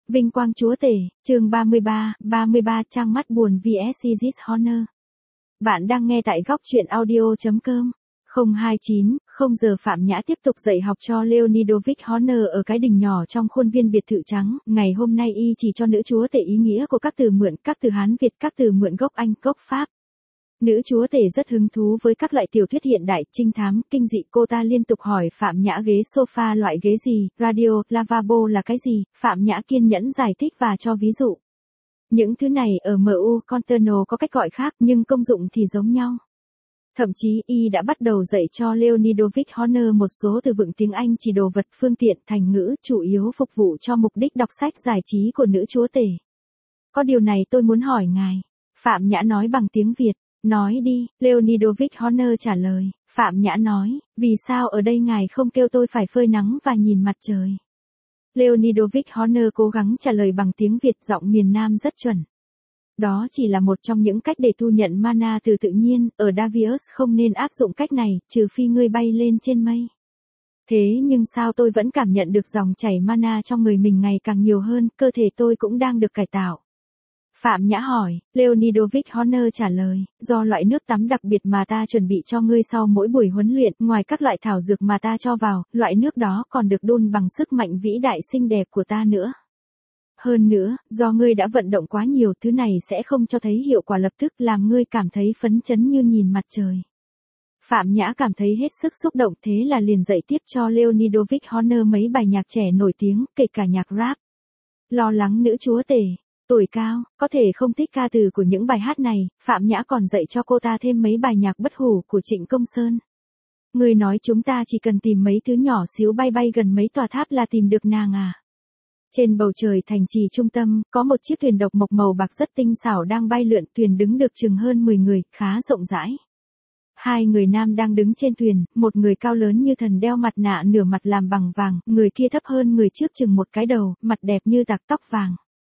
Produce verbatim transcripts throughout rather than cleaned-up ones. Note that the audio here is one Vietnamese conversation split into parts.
Vinh quang chúa tể, chương ba mươi ba, ba mươi ba trang mắt buồn vs Isis Honor. Bạn đang nghe tại góc truyện audio chấm com. không hai chín, không giờ Phạm Nhã tiếp tục dạy học cho Leonidovic Honor ở cái đình nhỏ trong khuôn viên biệt thự trắng. Ngày hôm nay y chỉ cho nữ chúa tể ý nghĩa của các từ mượn, các từ Hán Việt, các từ mượn gốc Anh, gốc Pháp. Nữ chúa tể rất hứng thú với các loại tiểu thuyết hiện đại, trinh thám, kinh dị. Cô ta liên tục hỏi Phạm Nhã ghế sofa loại ghế gì, radio, lavabo là cái gì. Phạm Nhã kiên nhẫn giải thích và cho ví dụ. Những thứ này ở em u Conterno có cách gọi khác nhưng công dụng thì giống nhau. Thậm chí y đã bắt đầu dạy cho Leonidovic Honor một số từ vựng tiếng Anh chỉ đồ vật, phương tiện, thành ngữ, chủ yếu phục vụ cho mục đích đọc sách giải trí của nữ chúa tể. Có điều này tôi muốn hỏi ngài. Phạm Nhã nói bằng tiếng Việt. Nói đi, Leonidovic Honor trả lời. Phạm Nhã nói, vì sao ở đây ngài không kêu tôi phải phơi nắng và nhìn mặt trời? Leonidovic Honor cố gắng trả lời bằng tiếng Việt, giọng miền Nam rất chuẩn. Đó chỉ là một trong những cách để thu nhận mana từ tự nhiên, ở Davius không nên áp dụng cách này, trừ phi ngươi bay lên trên mây. Thế nhưng sao tôi vẫn cảm nhận được dòng chảy mana trong người mình ngày càng nhiều hơn, cơ thể tôi cũng đang được cải tạo. Phạm Nhã hỏi, Leonidovic Honor trả lời, do loại nước tắm đặc biệt mà ta chuẩn bị cho ngươi sau mỗi buổi huấn luyện, ngoài các loại thảo dược mà ta cho vào, loại nước đó còn được đun bằng sức mạnh vĩ đại xinh đẹp của ta nữa. Hơn nữa, do ngươi đã vận động quá nhiều, thứ này sẽ không cho thấy hiệu quả lập tức, làm ngươi cảm thấy phấn chấn như nhìn mặt trời. Phạm Nhã cảm thấy hết sức xúc động, thế là liền dạy tiếp cho Leonidovic Honor mấy bài nhạc trẻ nổi tiếng, kể cả nhạc rap. Lo lắng nữ chúa tể tuổi cao, có thể không thích ca từ của những bài hát này, Phạm Nhã còn dạy cho cô ta thêm mấy bài nhạc bất hủ của Trịnh Công Sơn. Người nói chúng ta chỉ cần tìm mấy thứ nhỏ xíu bay bay gần mấy tòa tháp là tìm được nàng à. Trên bầu trời thành trì trung tâm, có một chiếc thuyền độc mộc màu bạc rất tinh xảo đang bay lượn, thuyền đứng được chừng hơn mười người, khá rộng rãi. Hai người nam đang đứng trên thuyền, một người cao lớn như thần đeo mặt nạ nửa mặt làm bằng vàng, người kia thấp hơn người trước chừng một cái đầu, mặt đẹp như tạc tóc vàng.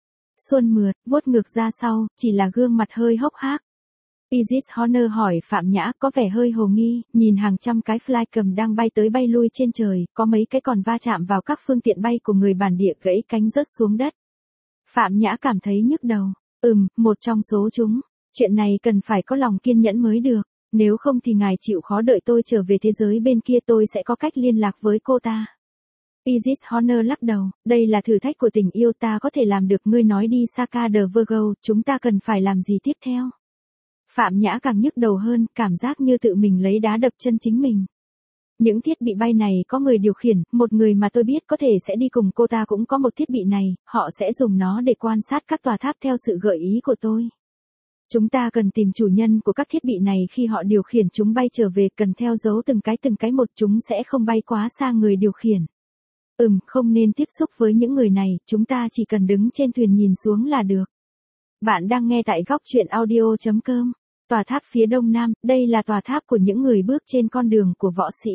Xuân mượt, vuốt ngược ra sau, chỉ là gương mặt hơi hốc hác. Isis Honor hỏi Phạm Nhã có vẻ hơi hồ nghi, nhìn hàng trăm cái flycam đang bay tới bay lui trên trời, có mấy cái còn va chạm vào các phương tiện bay của người bản địa gãy cánh rớt xuống đất. Phạm Nhã cảm thấy nhức đầu. Ừm, một trong số chúng. Chuyện này cần phải có lòng kiên nhẫn mới được. Nếu không thì ngài chịu khó đợi tôi trở về thế giới bên kia, tôi sẽ có cách liên lạc với cô ta. Isis Honor lắc đầu, đây là thử thách của tình yêu, ta có thể làm được. Ngươi nói đi Saka de Virgo, chúng ta cần phải làm gì tiếp theo? Phạm Nhã càng nhức đầu hơn, cảm giác như tự mình lấy đá đập chân chính mình. Những thiết bị bay này có người điều khiển, một người mà tôi biết có thể sẽ đi cùng cô ta cũng có một thiết bị này, họ sẽ dùng nó để quan sát các tòa tháp theo sự gợi ý của tôi. Chúng ta cần tìm chủ nhân của các thiết bị này, khi họ điều khiển chúng bay trở về, cần theo dấu từng cái từng cái một, chúng sẽ không bay quá xa người điều khiển. Ừm, không nên tiếp xúc với những người này, chúng ta chỉ cần đứng trên thuyền nhìn xuống là được. Bạn đang nghe tại góc truyện audio chấm com. Tòa tháp phía đông nam, đây là tòa tháp của những người bước trên con đường của võ sĩ.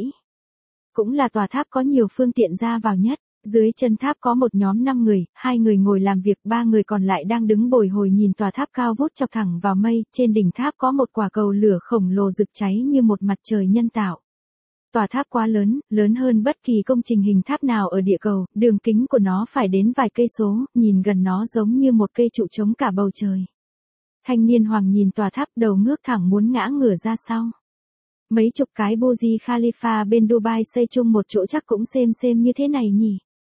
Cũng là tòa tháp có nhiều phương tiện ra vào nhất. Dưới chân tháp có một nhóm năm người, hai người ngồi làm việc, ba người còn lại đang đứng bồi hồi nhìn tòa tháp cao vút chọc thẳng vào mây. Trên đỉnh tháp có một quả cầu lửa khổng lồ rực cháy như một mặt trời nhân tạo. Tòa tháp quá lớn, lớn hơn bất kỳ công trình hình tháp nào ở địa cầu, đường kính của nó phải đến vài cây số, nhìn gần nó giống như một cây trụ chống cả bầu trời. Thanh niên Hoàng nhìn tòa tháp, đầu ngước thẳng muốn ngã ngửa ra sau. Mấy chục cái Burj Khalifa bên Dubai xây chung một chỗ chắc cũng xem xem như thế này nhỉ.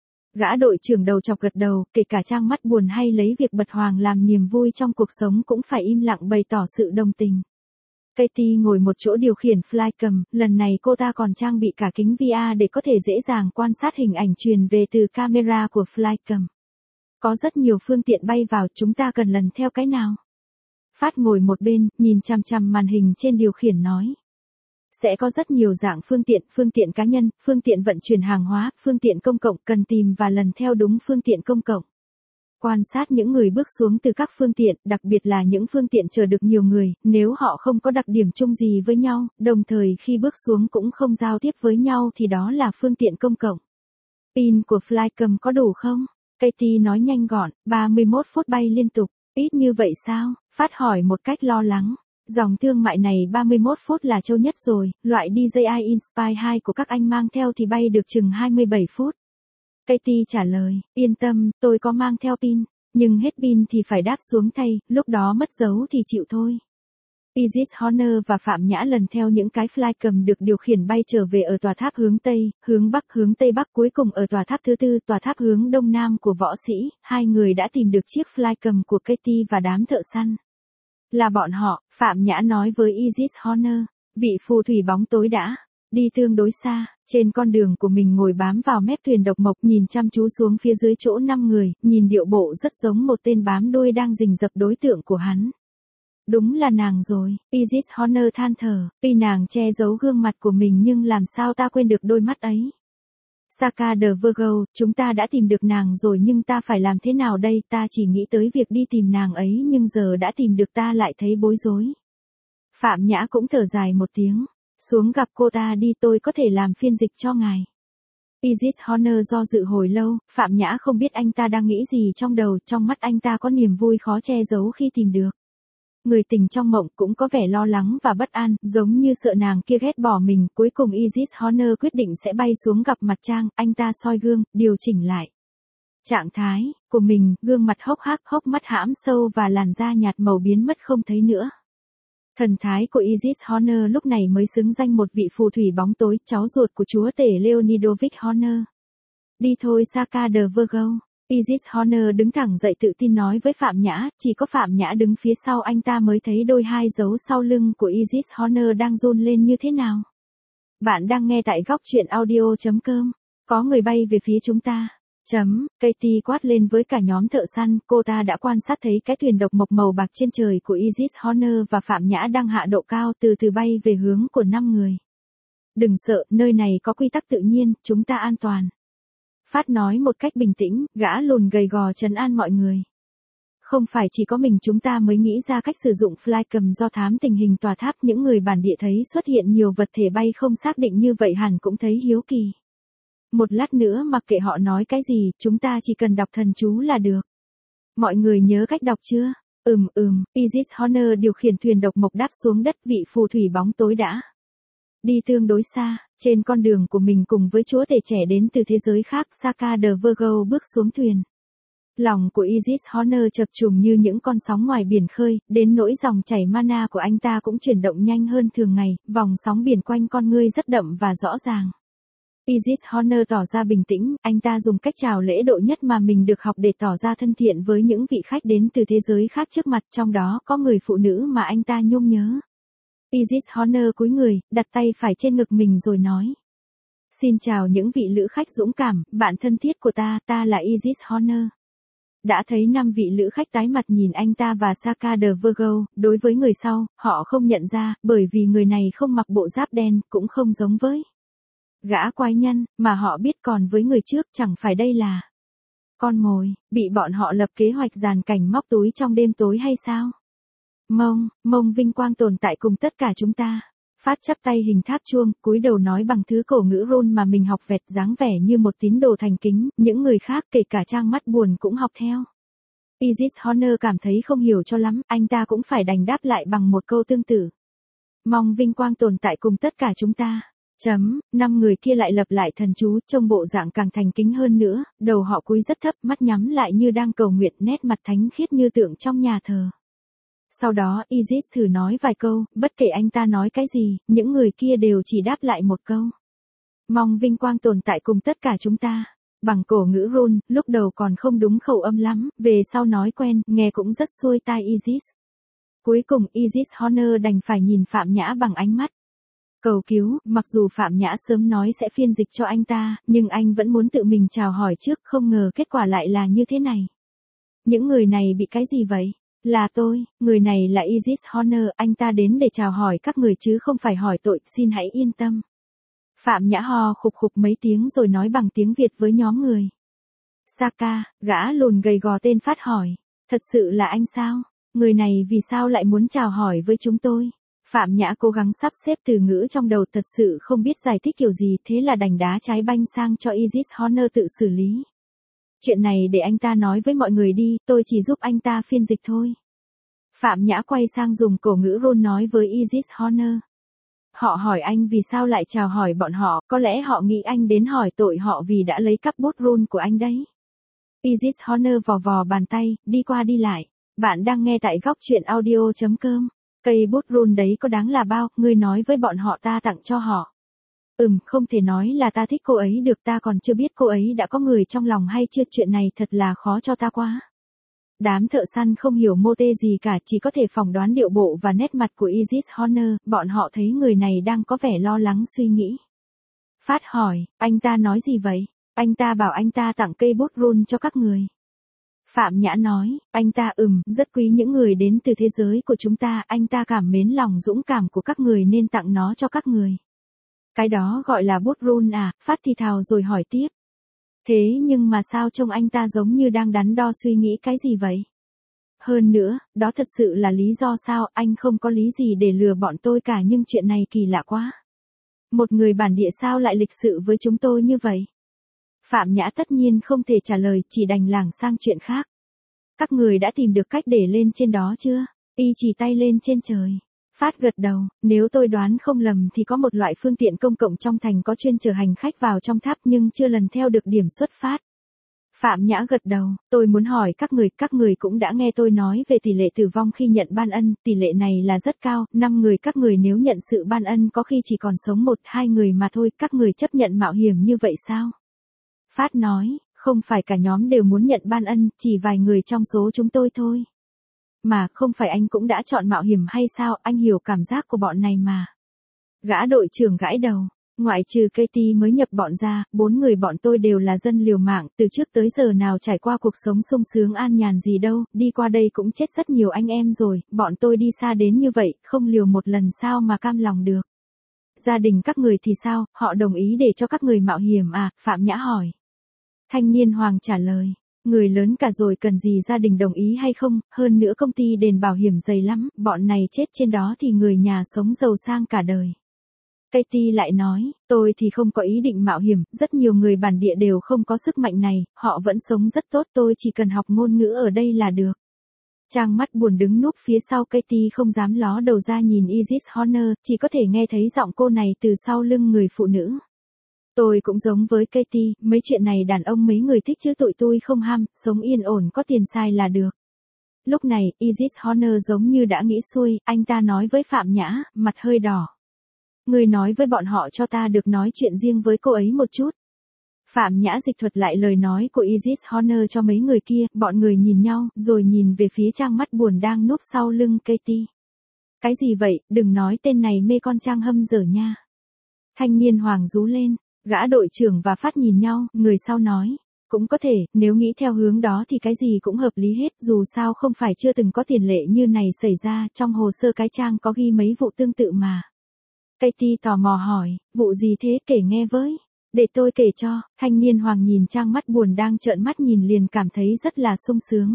Gã đội trưởng đầu chọc gật đầu, kể cả trang mắt buồn hay lấy việc bật hoàng làm niềm vui trong cuộc sống cũng phải im lặng bày tỏ sự đồng tình. Katie ngồi một chỗ điều khiển flycam, lần này cô ta còn trang bị cả kính vê rờ để có thể dễ dàng quan sát hình ảnh truyền về từ camera của flycam. Có rất nhiều phương tiện bay vào, chúng ta cần lần theo cái nào? Phát ngồi một bên, nhìn chằm chằm màn hình trên điều khiển nói. Sẽ có rất nhiều dạng phương tiện, phương tiện cá nhân, phương tiện vận chuyển hàng hóa, phương tiện công cộng, cần tìm và lần theo đúng phương tiện công cộng. Quan sát những người bước xuống từ các phương tiện, đặc biệt là những phương tiện chở được nhiều người, nếu họ không có đặc điểm chung gì với nhau, đồng thời khi bước xuống cũng không giao tiếp với nhau thì đó là phương tiện công cộng. Pin của flycam có đủ không? Katie nói nhanh gọn, ba mươi mốt phút bay liên tục, ít như vậy sao? Phát hỏi một cách lo lắng. Dòng thương mại này ba mươi mốt phút là trâu nhất rồi, loại đê gi i Inspire hai của các anh mang theo thì bay được chừng hai mươi bảy phút. Katie trả lời, yên tâm, tôi có mang theo pin, nhưng hết pin thì phải đáp xuống thay, lúc đó mất dấu thì chịu thôi. Isis Honor và Phạm Nhã lần theo những cái flycam được điều khiển bay trở về ở tòa tháp hướng Tây, hướng Bắc hướng Tây Bắc cuối cùng ở tòa tháp thứ tư, tòa tháp hướng Đông Nam của võ sĩ, hai người đã tìm được chiếc flycam của Katie và đám thợ săn. Là bọn họ, Phạm Nhã nói với Isis Honor, vị phù thủy bóng tối đã đi tương đối xa, trên con đường của mình ngồi bám vào mép thuyền độc mộc nhìn chăm chú xuống phía dưới chỗ năm người, nhìn điệu bộ rất giống một tên bám đuôi đang rình rập đối tượng của hắn. Đúng là nàng rồi, Isis Honor than thở, tuy nàng che giấu gương mặt của mình nhưng làm sao ta quên được đôi mắt ấy. Saka the Virgo, chúng ta đã tìm được nàng rồi nhưng ta phải làm thế nào đây, ta chỉ nghĩ tới việc đi tìm nàng ấy nhưng giờ đã tìm được ta lại thấy bối rối. Phạm Nhã cũng thở dài một tiếng, xuống gặp cô ta đi, tôi có thể làm phiên dịch cho ngài. Isis Honor do dự hồi lâu, Phạm Nhã không biết anh ta đang nghĩ gì trong đầu, trong mắt anh ta có niềm vui khó che giấu khi tìm được. Người tình trong mộng cũng có vẻ lo lắng và bất an, giống như sợ nàng kia ghét bỏ mình, cuối cùng Isis Honor quyết định sẽ bay xuống gặp mặt Trang, anh ta soi gương, điều chỉnh lại trạng thái của mình, gương mặt hốc hác, hốc mắt hãm sâu và làn da nhạt màu biến mất không thấy nữa. Thần thái của Isis Honor lúc này mới xứng danh một vị phù thủy bóng tối, cháu ruột của chúa tể Leonidovic Honor. Đi thôi Saka the Virgo. Isis Honor đứng thẳng dậy tự tin nói với Phạm Nhã, chỉ có Phạm Nhã đứng phía sau anh ta mới thấy đôi hai dấu sau lưng của Isis Honor đang run lên như thế nào. Bạn đang nghe tại góc truyện audio.com. Có người bay về phía chúng ta. Chấm, Katie quát lên với cả nhóm thợ săn, cô ta đã quan sát thấy cái thuyền độc mộc màu bạc trên trời của Isis Honor và Phạm Nhã đang hạ độ cao từ từ bay về hướng của năm người. Đừng sợ, nơi này có quy tắc tự nhiên, chúng ta an toàn. Phát nói một cách bình tĩnh, gã lùn gầy gò trấn an mọi người. Không phải chỉ có mình chúng ta mới nghĩ ra cách sử dụng flycam, do thám tình hình tòa tháp, những người bản địa thấy xuất hiện nhiều vật thể bay không xác định như vậy hẳn cũng thấy hiếu kỳ. Một lát nữa mặc kệ họ nói cái gì, chúng ta chỉ cần đọc thần chú là được. Mọi người nhớ cách đọc chưa? Ừm ừm, Isis Honor điều khiển thuyền độc mộc đáp xuống đất, vị phù thủy bóng tối đã đi tương đối xa, trên con đường của mình cùng với chúa tể trẻ đến từ thế giới khác. Saka the Virgo bước xuống thuyền. Lòng của Isis Honor chập trùng như những con sóng ngoài biển khơi, đến nỗi dòng chảy mana của anh ta cũng chuyển động nhanh hơn thường ngày, vòng sóng biển quanh con ngươi rất đậm và rõ ràng. Isis Honor tỏ ra bình tĩnh, anh ta dùng cách chào lễ độ nhất mà mình được học để tỏ ra thân thiện với những vị khách đến từ thế giới khác trước mặt, trong đó có người phụ nữ mà anh ta nhung nhớ. Isis Honor cúi người, đặt tay phải trên ngực mình rồi nói. Xin chào những vị lữ khách dũng cảm, bạn thân thiết của ta, ta là Isis Honor. Đã thấy năm vị lữ khách tái mặt nhìn anh ta và Saka the Virgo, đối với người sau, họ không nhận ra, bởi vì người này không mặc bộ giáp đen, cũng không giống với gã quái nhân, mà họ biết, còn với người trước chẳng phải đây là con mồi, bị bọn họ lập kế hoạch dàn cảnh móc túi trong đêm tối hay sao? Mông, mông vinh quang tồn tại cùng tất cả chúng ta. Phát chắp tay hình tháp chuông, cúi đầu nói bằng thứ cổ ngữ run mà mình học vẹt, dáng vẻ như một tín đồ thành kính, những người khác kể cả Trang mắt buồn cũng học theo. Isis Honor cảm thấy không hiểu cho lắm, anh ta cũng phải đành đáp lại bằng một câu tương tự. Mong vinh quang tồn tại cùng tất cả chúng ta. Chấm, năm người kia lại lặp lại thần chú, trông bộ dạng càng thành kính hơn nữa, đầu họ cúi rất thấp, mắt nhắm lại như đang cầu nguyện, nét mặt thánh khiết như tượng trong nhà thờ. Sau đó, Isis thử nói vài câu, bất kể anh ta nói cái gì, những người kia đều chỉ đáp lại một câu. Mong vinh quang tồn tại cùng tất cả chúng ta. Bằng cổ ngữ run, lúc đầu còn không đúng khẩu âm lắm, về sau nói quen, nghe cũng rất xuôi tai Isis. Cuối cùng Isis Honor đành phải nhìn Phạm Nhã bằng ánh mắt cầu cứu, mặc dù Phạm Nhã sớm nói sẽ phiên dịch cho anh ta, nhưng anh vẫn muốn tự mình chào hỏi trước, không ngờ kết quả lại là như thế này. Những người này bị cái gì vậy? Là tôi, người này là Isis Honor, anh ta đến để chào hỏi các người chứ không phải hỏi tội, xin hãy yên tâm. Phạm Nhã ho khục khục mấy tiếng rồi nói bằng tiếng Việt với nhóm người. Saka, gã lùn gầy gò tên Phát hỏi, thật sự là anh sao? Người này vì sao lại muốn chào hỏi với chúng tôi? Phạm Nhã cố gắng sắp xếp từ ngữ trong đầu, thật sự không biết giải thích kiểu gì, thế là đành đá trái banh sang cho Isis Honor tự xử lý. Chuyện này để anh ta nói với mọi người đi, tôi chỉ giúp anh ta phiên dịch thôi. Phạm Nhã quay sang dùng cổ ngữ run nói với Isis Honor. Họ hỏi anh vì sao lại chào hỏi bọn họ, có lẽ họ nghĩ anh đến hỏi tội họ vì đã lấy cắp bút run của anh đấy. Isis Honor vò vò bàn tay, đi qua đi lại. Bạn đang nghe tại góc truyện audio.com. Cây bút run đấy có đáng là bao, ngươi nói với bọn họ ta tặng cho họ. Ừm, không thể nói là ta thích cô ấy được, ta còn chưa biết cô ấy đã có người trong lòng hay chưa, chuyện này thật là khó cho ta quá. Đám thợ săn không hiểu mô tê gì cả, chỉ có thể phỏng đoán điệu bộ và nét mặt của Isis Honor, bọn họ thấy người này đang có vẻ lo lắng suy nghĩ. Phát hỏi, anh ta nói gì vậy? Anh ta bảo anh ta tặng cây bút run cho các người. Phạm Nhã nói, anh ta ừm, rất quý những người đến từ thế giới của chúng ta, anh ta cảm mến lòng dũng cảm của các người nên tặng nó cho các người. Cái đó gọi là bút run à? Phát thì thào rồi hỏi tiếp. Thế nhưng mà sao trông anh ta giống như đang đắn đo suy nghĩ cái gì vậy? Hơn nữa, đó thật sự là lý do sao, anh không có lý gì để lừa bọn tôi cả, nhưng chuyện này kỳ lạ quá. Một người bản địa sao lại lịch sự với chúng tôi như vậy? Phạm Nhã tất nhiên không thể trả lời, chỉ đành lảng sang chuyện khác. Các người đã tìm được cách để lên trên đó chưa? Y chỉ tay lên trên trời. Phát gật đầu, nếu tôi đoán không lầm thì có một loại phương tiện công cộng trong thành có chuyên chở hành khách vào trong tháp nhưng chưa lần theo được điểm xuất phát. Phạm Nhã gật đầu, tôi muốn hỏi các người, các người cũng đã nghe tôi nói về tỷ lệ tử vong khi nhận ban ân, tỷ lệ này là rất cao, năm người các người nếu nhận sự ban ân có khi chỉ còn sống một, hai người mà thôi, các người chấp nhận mạo hiểm như vậy sao? Phát nói, không phải cả nhóm đều muốn nhận ban ân, chỉ vài người trong số chúng tôi thôi. Mà không phải anh cũng đã chọn mạo hiểm hay sao, anh hiểu cảm giác của bọn này mà. Gã đội trưởng gãi đầu, ngoại trừ Katie mới nhập bọn ra, bốn người bọn tôi đều là dân liều mạng, từ trước tới giờ nào trải qua cuộc sống sung sướng an nhàn gì đâu, đi qua đây cũng chết rất nhiều anh em rồi, bọn tôi đi xa đến như vậy, không liều một lần sao mà cam lòng được. Gia đình các người thì sao, họ đồng ý để cho các người mạo hiểm à? Phạm Nhã hỏi. Thanh niên Hoàng trả lời. Người lớn cả rồi cần gì gia đình đồng ý hay không, hơn nữa công ty đền bảo hiểm dày lắm, bọn này chết trên đó thì người nhà sống giàu sang cả đời. Katie lại nói, tôi thì không có ý định mạo hiểm, rất nhiều người bản địa đều không có sức mạnh này, họ vẫn sống rất tốt, tôi chỉ cần học ngôn ngữ ở đây là được. Trang mắt buồn đứng núp phía sau Katie không dám ló đầu ra nhìn Isis Honor, chỉ có thể nghe thấy giọng cô này từ sau lưng người phụ nữ. Tôi cũng giống với Katie, mấy chuyện này đàn ông mấy người thích chứ tụi tôi không ham, sống yên ổn có tiền xài là được. Lúc này, Isis Honor giống như đã nghĩ xuôi, anh ta nói với Phạm Nhã, mặt hơi đỏ. Người nói với bọn họ cho ta được nói chuyện riêng với cô ấy một chút. Phạm Nhã dịch thuật lại lời nói của Isis Honor cho mấy người kia, bọn người nhìn nhau, rồi nhìn về phía Trang mắt buồn đang núp sau lưng Katie. Cái gì vậy, đừng nói tên này mê con Trang hâm dở nha. Thanh niên Hoàng rú lên. Gã đội trưởng và Phát nhìn nhau, người sau nói, cũng có thể, nếu nghĩ theo hướng đó thì cái gì cũng hợp lý hết, dù sao không phải chưa từng có tiền lệ như này xảy ra, trong hồ sơ cái Trang có ghi mấy vụ tương tự mà. Katie tò mò hỏi, vụ gì thế, kể nghe với, để tôi kể cho. Thanh niên Hoàng nhìn Trang mắt buồn đang trợn mắt nhìn liền cảm thấy rất là sung sướng.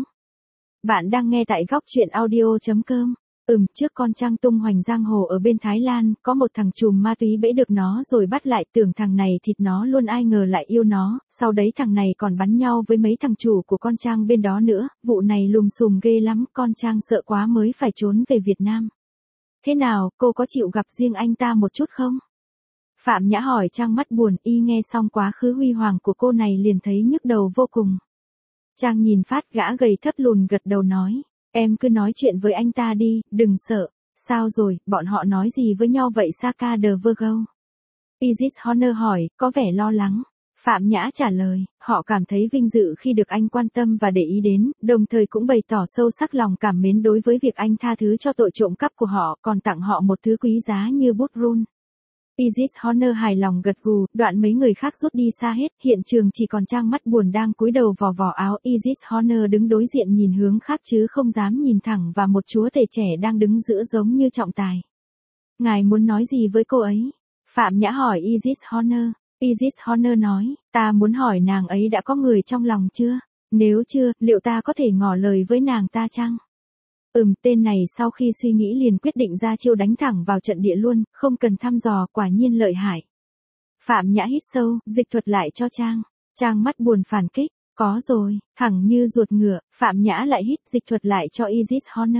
Bạn đang nghe tại góc truyện audio.com. Ừm, trước con Trang tung hoành giang hồ ở bên Thái Lan, có một thằng trùm ma túy bẫy được nó rồi bắt lại, tưởng thằng này thịt nó luôn, ai ngờ lại yêu nó, sau đấy thằng này còn bắn nhau với mấy thằng chủ của con Trang bên đó nữa, vụ này lùm xùm ghê lắm, con Trang sợ quá mới phải trốn về Việt Nam. Thế nào, cô có chịu gặp riêng anh ta một chút không? Phạm Nhã hỏi Trang mắt buồn, y nghe xong quá khứ huy hoàng của cô này liền thấy nhức đầu vô cùng. Trang nhìn Phát, gã gầy thấp lùn gật đầu nói. Em cứ nói chuyện với anh ta đi, đừng sợ. Sao rồi, bọn họ nói gì với nhau vậy Saka de Virgo? Isis Honor hỏi, có vẻ lo lắng. Phạm Nhã trả lời, họ cảm thấy vinh dự khi được anh quan tâm và để ý đến, đồng thời cũng bày tỏ sâu sắc lòng cảm mến đối với việc anh tha thứ cho tội trộm cắp của họ, còn tặng họ một thứ quý giá như bút run. Isis Honor hài lòng gật gù, đoạn mấy người khác rút đi xa hết, hiện trường chỉ còn Trang mắt buồn đang cúi đầu vò vò áo. Isis Honor đứng đối diện nhìn hướng khác chứ không dám nhìn thẳng vào một chúa tể trẻ đang đứng giữa giống như trọng tài. Ngài muốn nói gì với cô ấy? Phạm Nhã hỏi Isis Honor. Isis Honor nói, ta muốn hỏi nàng ấy đã có người trong lòng chưa? Nếu chưa, liệu ta có thể ngỏ lời với nàng ta chăng? Ừm, tên này sau khi suy nghĩ liền quyết định ra chiêu đánh thẳng vào trận địa luôn, không cần thăm dò, quả nhiên lợi hại. Phạm Nhã hít sâu, dịch thuật lại cho Trang. Trang mắt buồn phản kích, có rồi, thẳng như ruột ngựa. Phạm Nhã lại hít, dịch thuật lại cho Isis Honor.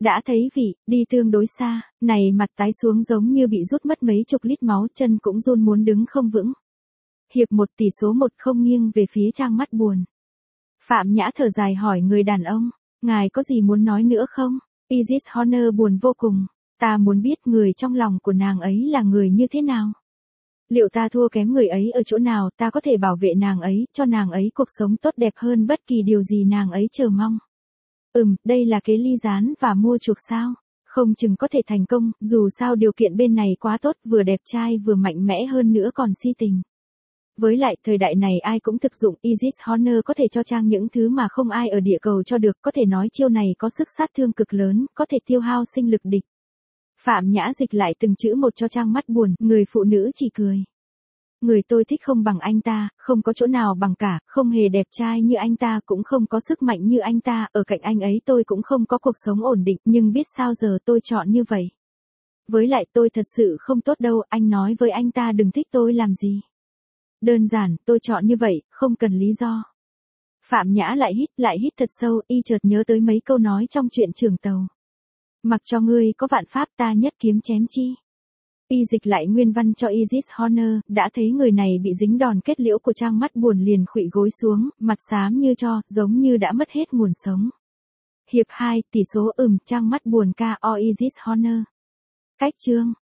Đã thấy vị, đi tương đối xa, này mặt tái xuống giống như bị rút mất mấy chục lít máu, chân cũng run muốn đứng không vững. Hiệp một tỷ số một không nghiêng về phía Trang mắt buồn. Phạm Nhã thở dài hỏi người đàn ông, ngài có gì muốn nói nữa không? Isis Honor buồn vô cùng, ta muốn biết người trong lòng của nàng ấy là người như thế nào. Liệu ta thua kém người ấy ở chỗ nào, ta có thể bảo vệ nàng ấy, cho nàng ấy cuộc sống tốt đẹp hơn bất kỳ điều gì nàng ấy chờ mong. Ừm, đây là kế ly gián và mua chuộc sao? Không chừng có thể thành công, dù sao điều kiện bên này quá tốt, vừa đẹp trai vừa mạnh mẽ hơn nữa còn si tình. Với lại, thời đại này ai cũng thực dụng, Isis Honor có thể cho Trang những thứ mà không ai ở địa cầu cho được, có thể nói chiêu này có sức sát thương cực lớn, có thể tiêu hao sinh lực địch. Phạm Nhã dịch lại từng chữ một cho Trang mắt buồn, người phụ nữ chỉ cười. Người tôi thích không bằng anh ta, không có chỗ nào bằng cả, không hề đẹp trai như anh ta, cũng không có sức mạnh như anh ta, ở cạnh anh ấy tôi cũng không có cuộc sống ổn định, nhưng biết sao giờ tôi chọn như vậy. Với lại tôi thật sự không tốt đâu, anh nói với anh ta đừng thích tôi làm gì. Đơn giản, tôi chọn như vậy, không cần lý do. Phạm Nhã lại hít, lại hít thật sâu, y chợt nhớ tới mấy câu nói trong chuyện Trưởng Tàu. Mặc cho ngươi có vạn pháp ta nhất kiếm chém chi. Y dịch lại nguyên văn cho Isis Honor, đã thấy người này bị dính đòn kết liễu của Trang mắt buồn liền khuỵu gối xuống, mặt xám như tro, giống như đã mất hết nguồn sống. Hiệp hai, tỷ số ừm, Trang mắt buồn ca o Isis Honor. Cách chương.